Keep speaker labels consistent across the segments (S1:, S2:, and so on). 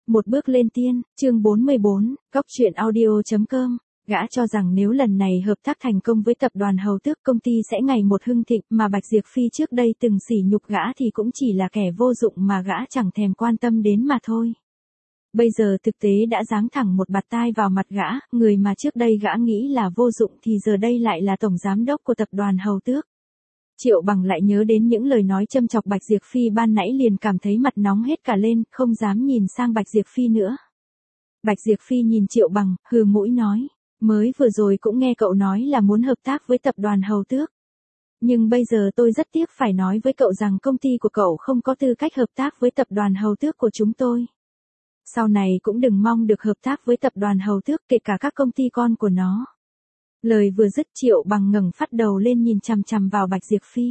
S1: Một bước lên tiên, chương 44, góc truyện audio.com. Gã cho rằng nếu lần này hợp tác thành công với tập đoàn Hầu Tước, công ty sẽ ngày một hưng thịnh, mà Bạch Diệp Phi trước đây từng sỉ nhục gã thì cũng chỉ là kẻ vô dụng mà gã chẳng thèm quan tâm đến mà thôi. Bây giờ thực tế đã giáng thẳng một bạt tai vào mặt gã, người mà trước đây gã nghĩ là vô dụng thì giờ đây lại là tổng giám đốc của tập đoàn Hầu Tước. Triệu Bằng lại nhớ đến những lời nói châm chọc Bạch Diệp Phi ban nãy, liền cảm thấy mặt nóng hết cả lên, không dám nhìn sang Bạch Diệp Phi nữa. Bạch Diệp Phi nhìn Triệu Bằng, hừ mũi nói, mới vừa rồi cũng nghe cậu nói là muốn hợp tác với tập đoàn Hầu Tước. Nhưng bây giờ tôi rất tiếc phải nói với cậu rằng công ty của cậu không có tư cách hợp tác với tập đoàn Hầu Tước của chúng tôi. Sau này cũng đừng mong được hợp tác với tập đoàn Hầu Tước, kể cả các công ty con của nó. Lời vừa dứt, Triệu Bằng ngẩng phát đầu lên nhìn chằm chằm vào Bạch Diệp Phi.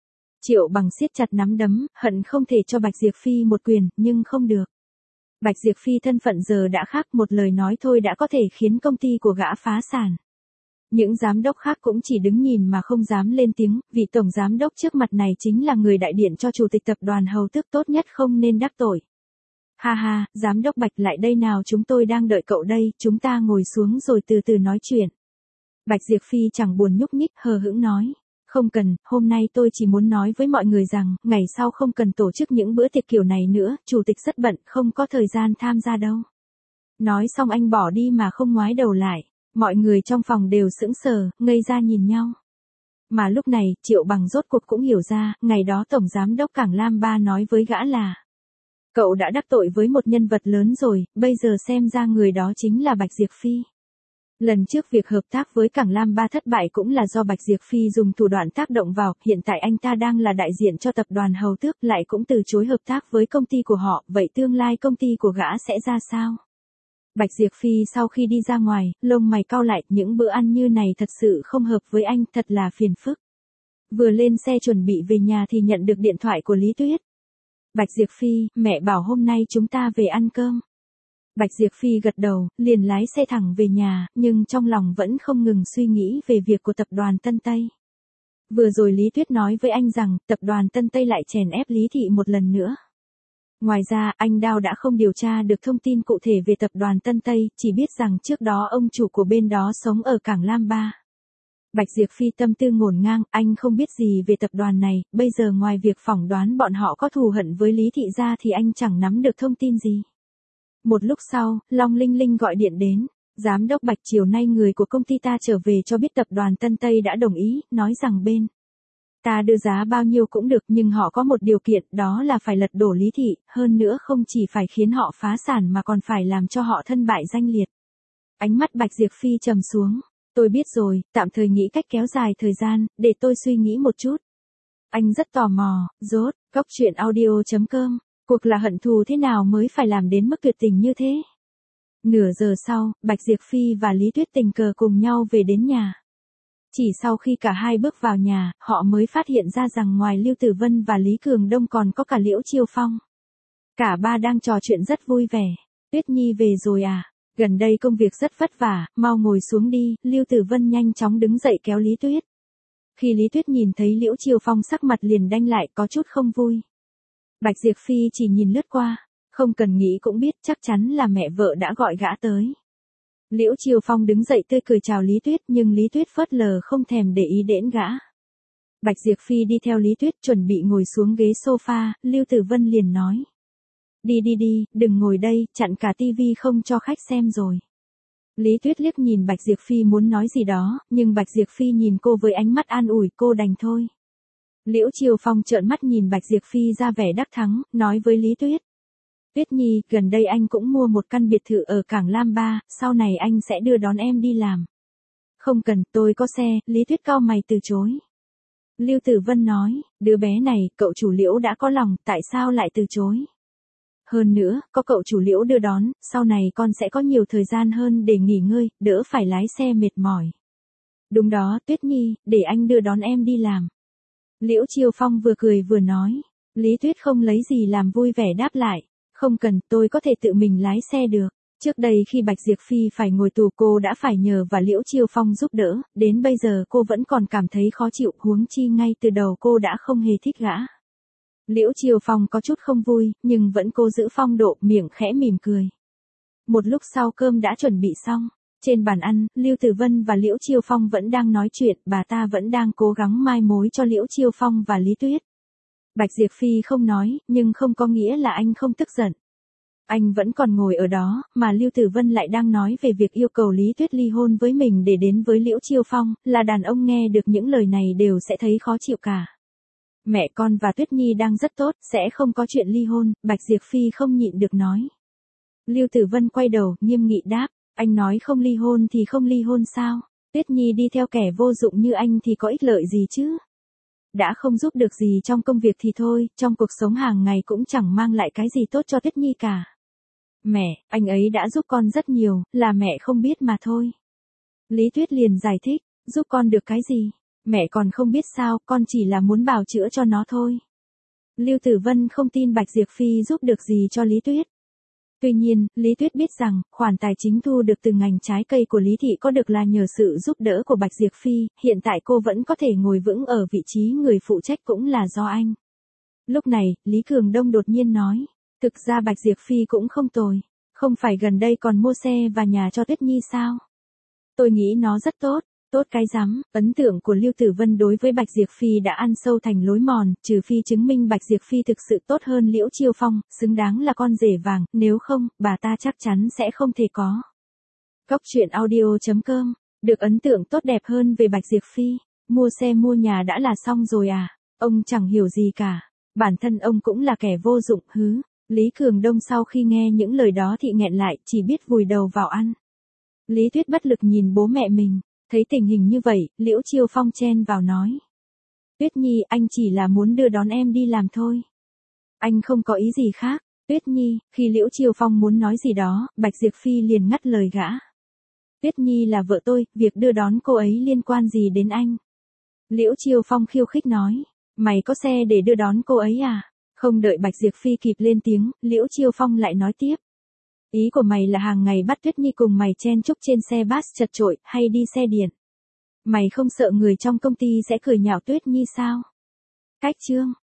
S1: Triệu Bằng siết chặt nắm đấm, hận không thể cho Bạch Diệp Phi một quyền, nhưng không được. Bạch Diệp Phi thân phận giờ đã khác, một lời nói thôi đã có thể khiến công ty của gã phá sản. Những giám đốc khác cũng chỉ đứng nhìn mà không dám lên tiếng, vì tổng giám đốc trước mặt này chính là người đại diện cho chủ tịch tập đoàn Hầu Tước, tốt nhất không nên đắc tội. Ha ha, giám đốc Bạch lại đây nào, chúng tôi đang đợi cậu đây, chúng ta ngồi xuống rồi từ từ nói chuyện. Bạch Diệp Phi chẳng buồn nhúc nhích, hờ hững nói, không cần, hôm nay tôi chỉ muốn nói với mọi người rằng, ngày sau không cần tổ chức những bữa tiệc kiểu này nữa, chủ tịch rất bận, không có thời gian tham gia đâu. Nói xong anh bỏ đi mà không ngoái đầu lại, mọi người trong phòng đều sững sờ, ngây ra nhìn nhau. Mà lúc này, Triệu Bằng rốt cuộc cũng hiểu ra, ngày đó Tổng Giám đốc Cảng Lam Ba nói với gã là, cậu đã đắc tội với một nhân vật lớn rồi, bây giờ xem ra người đó chính là Bạch Diệp Phi. Lần trước việc hợp tác với Cảng Lam Ba thất bại cũng là do Bạch Diệp Phi dùng thủ đoạn tác động vào, hiện tại anh ta đang là đại diện cho tập đoàn Hầu Tước, lại cũng từ chối hợp tác với công ty của họ, vậy tương lai công ty của gã sẽ ra sao? Bạch Diệp Phi sau khi đi ra ngoài, lông mày cau lại, những bữa ăn như này thật sự không hợp với anh, thật là phiền phức. Vừa lên xe chuẩn bị về nhà thì nhận được điện thoại của Lý Tuyết. Bạch Diệp Phi, mẹ bảo hôm nay chúng ta về ăn cơm. Bạch Diệp Phi gật đầu, liền lái xe thẳng về nhà, nhưng trong lòng vẫn không ngừng suy nghĩ về việc của tập đoàn Tân Tây. Vừa rồi Lý Tuyết nói với anh rằng, tập đoàn Tân Tây lại chèn ép Lý Thị một lần nữa. Ngoài ra, anh Đao đã không điều tra được thông tin cụ thể về tập đoàn Tân Tây, chỉ biết rằng trước đó ông chủ của bên đó sống ở Cảng Lam Ba. Bạch Diệp Phi tâm tư ngổn ngang, anh không biết gì về tập đoàn này, bây giờ ngoài việc phỏng đoán bọn họ có thù hận với Lý Thị ra thì anh chẳng nắm được thông tin gì. Một lúc sau, Long Linh Linh gọi điện đến, giám đốc Bạch, chiều nay người của công ty ta trở về cho biết tập đoàn Tân Tây đã đồng ý, nói rằng bên ta đưa giá bao nhiêu cũng được, nhưng họ có một điều kiện, đó là phải lật đổ Lý Thị, hơn nữa không chỉ phải khiến họ phá sản mà còn phải làm cho họ thân bại danh liệt. Ánh mắt Bạch Diệp Phi trầm xuống, tôi biết rồi, tạm thời nghĩ cách kéo dài thời gian, để tôi suy nghĩ một chút. Anh rất tò mò, rốt, góc truyện audio.com. Cuộc là hận thù thế nào mới phải làm đến mức tuyệt tình như thế? Nửa giờ sau, Bạch Diệp Phi và Lý Tuyết tình cờ cùng nhau về đến nhà. Chỉ sau khi cả hai bước vào nhà, họ mới phát hiện ra rằng ngoài Lưu Tử Vân và Lý Cường Đông còn có cả Liễu Chiêu Phong. Cả ba đang trò chuyện rất vui vẻ. Tuyết Nhi về rồi à? Gần đây công việc rất vất vả, mau ngồi xuống đi. Lưu Tử Vân nhanh chóng đứng dậy kéo Lý Tuyết. Khi Lý Tuyết nhìn thấy Liễu Chiêu Phong sắc mặt liền đanh lại, có chút không vui. Bạch Diệp Phi chỉ nhìn lướt qua, không cần nghĩ cũng biết chắc chắn là mẹ vợ đã gọi gã tới. Liễu Chiêu Phong đứng dậy tươi cười chào Lý Tuyết, nhưng Lý Tuyết phớt lờ không thèm để ý đến gã. Bạch Diệp Phi đi theo Lý Tuyết chuẩn bị ngồi xuống ghế sofa, Lưu Tử Vân liền nói. Đi, đừng ngồi đây, chặn cả tivi không cho khách xem rồi. Lý Tuyết liếc nhìn Bạch Diệp Phi muốn nói gì đó, nhưng Bạch Diệp Phi nhìn cô với ánh mắt an ủi, cô đành thôi. Liễu Chiêu Phong trợn mắt nhìn Bạch Diệp Phi ra vẻ đắc thắng, nói với Lý Tuyết. Tuyết Nhi, gần đây anh cũng mua một căn biệt thự ở Cảng Lam Ba, sau này anh sẽ đưa đón em đi làm. Không cần, tôi có xe, Lý Tuyết cau mày từ chối. Lưu Tử Vân nói, đứa bé này, cậu chủ Liễu đã có lòng, tại sao lại từ chối? Hơn nữa, có cậu chủ Liễu đưa đón, sau này con sẽ có nhiều thời gian hơn để nghỉ ngơi, đỡ phải lái xe mệt mỏi. Đúng đó, Tuyết Nhi, để anh đưa đón em đi làm. Liễu Chiêu Phong vừa cười vừa nói. Lý Tuyết không lấy gì làm vui vẻ đáp lại. Không cần, tôi có thể tự mình lái xe được. Trước đây khi Bạch Diệp Phi phải ngồi tù cô đã phải nhờ và Liễu Chiêu Phong giúp đỡ, đến bây giờ cô vẫn còn cảm thấy khó chịu, huống chi ngay từ đầu cô đã không hề thích gã. Liễu Chiêu Phong có chút không vui, nhưng vẫn cố giữ phong độ, miệng khẽ mỉm cười. Một lúc sau cơm đã chuẩn bị xong. Trên bàn ăn, Lưu Tử Vân và Liễu Chiêu Phong vẫn đang nói chuyện, bà ta vẫn đang cố gắng mai mối cho Liễu Chiêu Phong và Lý Tuyết. Bạch Diệp Phi không nói, nhưng không có nghĩa là anh không tức giận. Anh vẫn còn ngồi ở đó, mà Lưu Tử Vân lại đang nói về việc yêu cầu Lý Tuyết ly hôn với mình để đến với Liễu Chiêu Phong, là đàn ông nghe được những lời này đều sẽ thấy khó chịu cả. Mẹ con và Tuyết Nhi đang rất tốt, sẽ không có chuyện ly hôn, Bạch Diệp Phi không nhịn được nói. Lưu Tử Vân quay đầu, nghiêm nghị đáp, anh nói không ly hôn thì không ly hôn sao? Tuyết Nhi đi theo kẻ vô dụng như anh thì có ích lợi gì chứ? Đã không giúp được gì trong công việc thì thôi, trong cuộc sống hàng ngày cũng chẳng mang lại cái gì tốt cho Tuyết Nhi cả. Mẹ, anh ấy đã giúp con rất nhiều, là mẹ không biết mà thôi. Lý Tuyết liền giải thích, giúp con được cái gì? Mẹ còn không biết sao, con chỉ là muốn bào chữa cho nó thôi. Lưu Tử Vân không tin Bạch Diệp Phi giúp được gì cho Lý Tuyết. Tuy nhiên, Lý Tuyết biết rằng, khoản tài chính thu được từ ngành trái cây của Lý Thị có được là nhờ sự giúp đỡ của Bạch Diệp Phi, hiện tại cô vẫn có thể ngồi vững ở vị trí người phụ trách cũng là do anh. Lúc này, Lý Cường Đông đột nhiên nói, thực ra Bạch Diệp Phi cũng không tồi, không phải gần đây còn mua xe và nhà cho Tuyết Nhi sao? Tôi nghĩ nó rất tốt. Tốt cái rắm, ấn tượng của Lưu Tử Vân đối với Bạch Diệp Phi đã ăn sâu thành lối mòn, trừ phi chứng minh Bạch Diệp Phi thực sự tốt hơn Liễu Chiêu Phong, xứng đáng là con rể vàng, nếu không, bà ta chắc chắn sẽ không thể có. Góc truyện audio.com, được ấn tượng tốt đẹp hơn về Bạch Diệp Phi, mua xe mua nhà đã là xong rồi à, ông chẳng hiểu gì cả, bản thân ông cũng là kẻ vô dụng hứ. Lý Cường Đông sau khi nghe những lời đó thì nghẹn lại, chỉ biết vùi đầu vào ăn. Lý Tuyết bất lực nhìn bố mẹ mình. Thấy tình hình như vậy, Liễu Chiêu Phong chen vào nói. Tuyết Nhi, anh chỉ là muốn đưa đón em đi làm thôi. Anh không có ý gì khác. Tuyết Nhi, khi Liễu Chiêu Phong muốn nói gì đó, Bạch Diệp Phi liền ngắt lời gã. Tuyết Nhi là vợ tôi, việc đưa đón cô ấy liên quan gì đến anh? Liễu Chiêu Phong khiêu khích nói. Mày có xe để đưa đón cô ấy à? Không đợi Bạch Diệp Phi kịp lên tiếng, Liễu Chiêu Phong lại nói tiếp. Ý của mày là hàng ngày bắt Tuyết Nhi cùng mày chen chúc trên xe bus chật chội, hay đi xe điện. Mày không sợ người trong công ty sẽ cười nhạo Tuyết Nhi sao? Cách chương.